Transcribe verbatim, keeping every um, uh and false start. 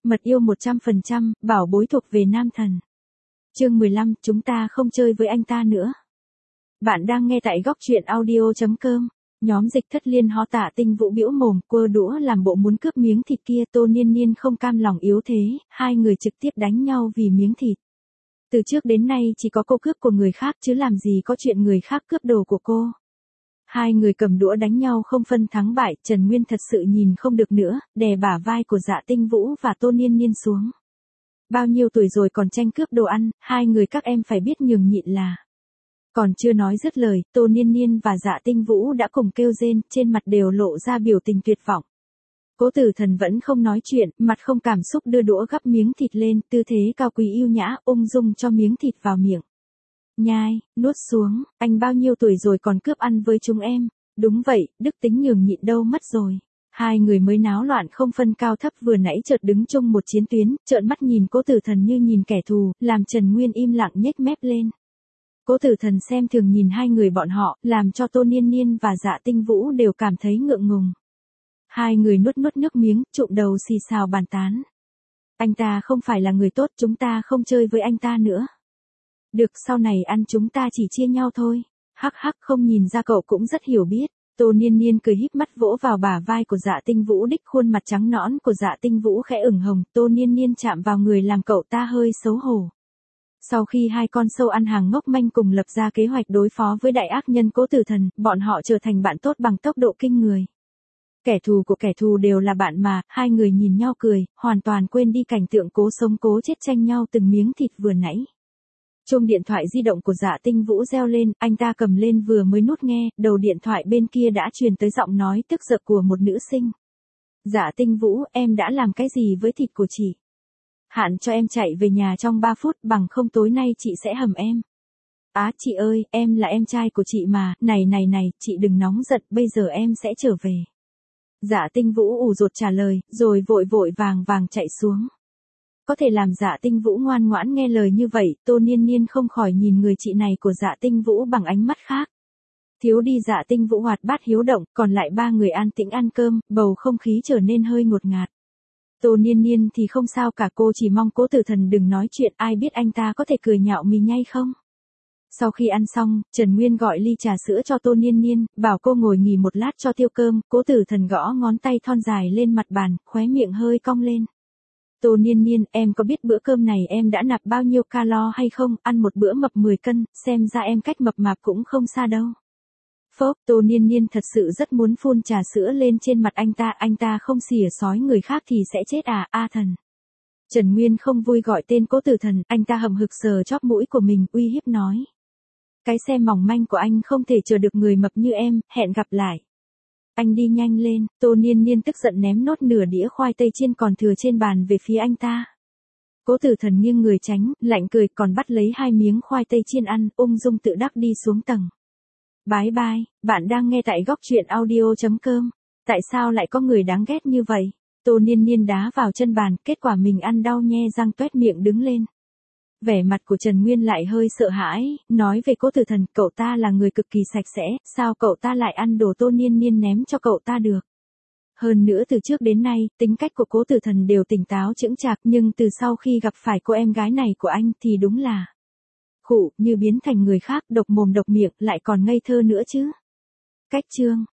Mật yêu một trăm phần trăm, bảo bối thuộc về nam thần. Chương mười lăm, chúng ta không chơi với anh ta nữa. Bạn đang nghe tại góc truyện audio chấm com. Nhóm Dịch Thất Liên Ho Tạ Tinh Vũ bĩu mồm, quơ đũa làm bộ muốn cướp miếng thịt kia. Tô Niên Niên không cam lòng yếu thế, hai người trực tiếp đánh nhau vì miếng thịt. Từ trước đến nay chỉ có cô cướp của người khác chứ làm gì có chuyện người khác cướp đồ của cô. Hai người cầm đũa đánh nhau không phân thắng bại, Trần Nguyên thật sự nhìn không được nữa, đè bả vai của Dạ Tinh Vũ và Tô Niên Niên xuống. Bao nhiêu tuổi rồi còn tranh cướp đồ ăn, hai người các em phải biết nhường nhịn là. Còn chưa nói dứt lời, Tô Niên Niên và Dạ Tinh Vũ đã cùng kêu rên, trên mặt đều lộ ra biểu tình tuyệt vọng. Cố Tử Thần vẫn không nói chuyện, mặt không cảm xúc đưa đũa gắp miếng thịt lên, tư thế cao quý yêu nhã, ung dung cho miếng thịt vào miệng. Nhai, nuốt xuống, anh bao nhiêu tuổi rồi còn cướp ăn với chúng em. Đúng vậy, đức tính nhường nhịn đâu mất rồi. Hai người mới náo loạn không phân cao thấp vừa nãy chợt đứng chung một chiến tuyến, trợn mắt nhìn Cố Tử Thần như nhìn kẻ thù, làm Trần Nguyên im lặng nhếch mép lên. Cố Tử Thần xem thường nhìn hai người bọn họ, làm cho Tô Niên Niên và Dạ Tinh Vũ đều cảm thấy ngượng ngùng. Hai người nuốt nuốt nước miếng, trụm đầu xì xào bàn tán. Anh ta không phải là người tốt, chúng ta không chơi với anh ta nữa. Được, sau này ăn chúng ta chỉ chia nhau thôi. Hắc hắc, không nhìn ra cậu cũng rất hiểu biết. Tô Niên Niên cười híp mắt vỗ vào bả vai của Dạ Tinh Vũ, đích khuôn mặt trắng nõn của Dạ Tinh Vũ khẽ ửng hồng. Tô Niên Niên chạm vào người làm cậu ta hơi xấu hổ. Sau khi hai con sâu ăn hàng ngốc manh cùng lập ra kế hoạch đối phó với đại ác nhân Cố Tử Thần, bọn họ trở thành bạn tốt bằng tốc độ kinh người. Kẻ thù của kẻ thù đều là bạn mà, hai người nhìn nhau cười, hoàn toàn quên đi cảnh tượng cố sống cố chết tranh nhau từng miếng thịt vừa nãy. Chuông điện thoại di động của Dạ Tinh Vũ reo lên, anh ta cầm lên vừa mới nút nghe, đầu điện thoại bên kia đã truyền tới giọng nói tức giận của một nữ sinh. Dạ Tinh Vũ, em đã làm cái gì với thịt của chị? Hạn cho em chạy về nhà trong ba phút, bằng không tối nay chị sẽ hầm em. Á chị ơi, em là em trai của chị mà, này này này, chị đừng nóng giận, bây giờ em sẽ trở về. Dạ Tinh Vũ ủ rột trả lời, rồi vội vội vàng vàng chạy xuống. Có thể làm Dạ Tinh Vũ ngoan ngoãn nghe lời như vậy, Tô Niên Niên không khỏi nhìn người chị này của Dạ Tinh Vũ bằng ánh mắt khác. Thiếu đi Dạ Tinh Vũ hoạt bát hiếu động, còn lại ba người an tĩnh ăn cơm, bầu không khí trở nên hơi ngột ngạt. Tô Niên Niên thì không sao cả, cô chỉ mong Cố Tử Thần đừng nói chuyện, ai biết anh ta có thể cười nhạo mì nhay không. Sau khi ăn xong, Trần Nguyên gọi ly trà sữa cho Tô Niên Niên, bảo cô ngồi nghỉ một lát cho tiêu cơm. Cố Tử Thần gõ ngón tay thon dài lên mặt bàn, khóe miệng hơi cong lên. Tô Niên Niên, em có biết bữa cơm này em đã nạp bao nhiêu calo hay không, ăn một bữa mập mười cân, xem ra em cách mập mạp cũng không xa đâu. Phốp, Tô Niên Niên thật sự rất muốn phun trà sữa lên trên mặt anh ta, anh ta không xỉa xói người khác thì sẽ chết à, a thần. Trần Nguyên không vui gọi tên Cố Tử Thần, anh ta hậm hực sờ chóp mũi của mình, uy hiếp nói. Cái xe mỏng manh của anh không thể chờ được người mập như em, hẹn gặp lại. Anh đi nhanh lên, Tô Niên Niên tức giận ném nốt nửa đĩa khoai tây chiên còn thừa trên bàn về phía anh ta. Cố Tử Thần nghiêng người tránh, lạnh cười còn bắt lấy hai miếng khoai tây chiên ăn, ung dung tự đắc đi xuống tầng. Bye bye, bạn đang nghe tại góc truyện audio chấm com. Tại sao lại có người đáng ghét như vậy? Tô Niên Niên đá vào chân bàn, kết quả mình ăn đau nhe răng toét miệng đứng lên. Vẻ mặt của Trần Nguyên lại hơi sợ hãi, nói về Cố Tử Thần, cậu ta là người cực kỳ sạch sẽ, sao cậu ta lại ăn đồ Tô Niên Niên ném cho cậu ta được. Hơn nữa từ trước đến nay, tính cách của Cố Tử Thần đều tỉnh táo chững chạc, nhưng từ sau khi gặp phải cô em gái này của anh thì đúng là khụ, như biến thành người khác, độc mồm độc miệng, lại còn ngây thơ nữa chứ. Cách chương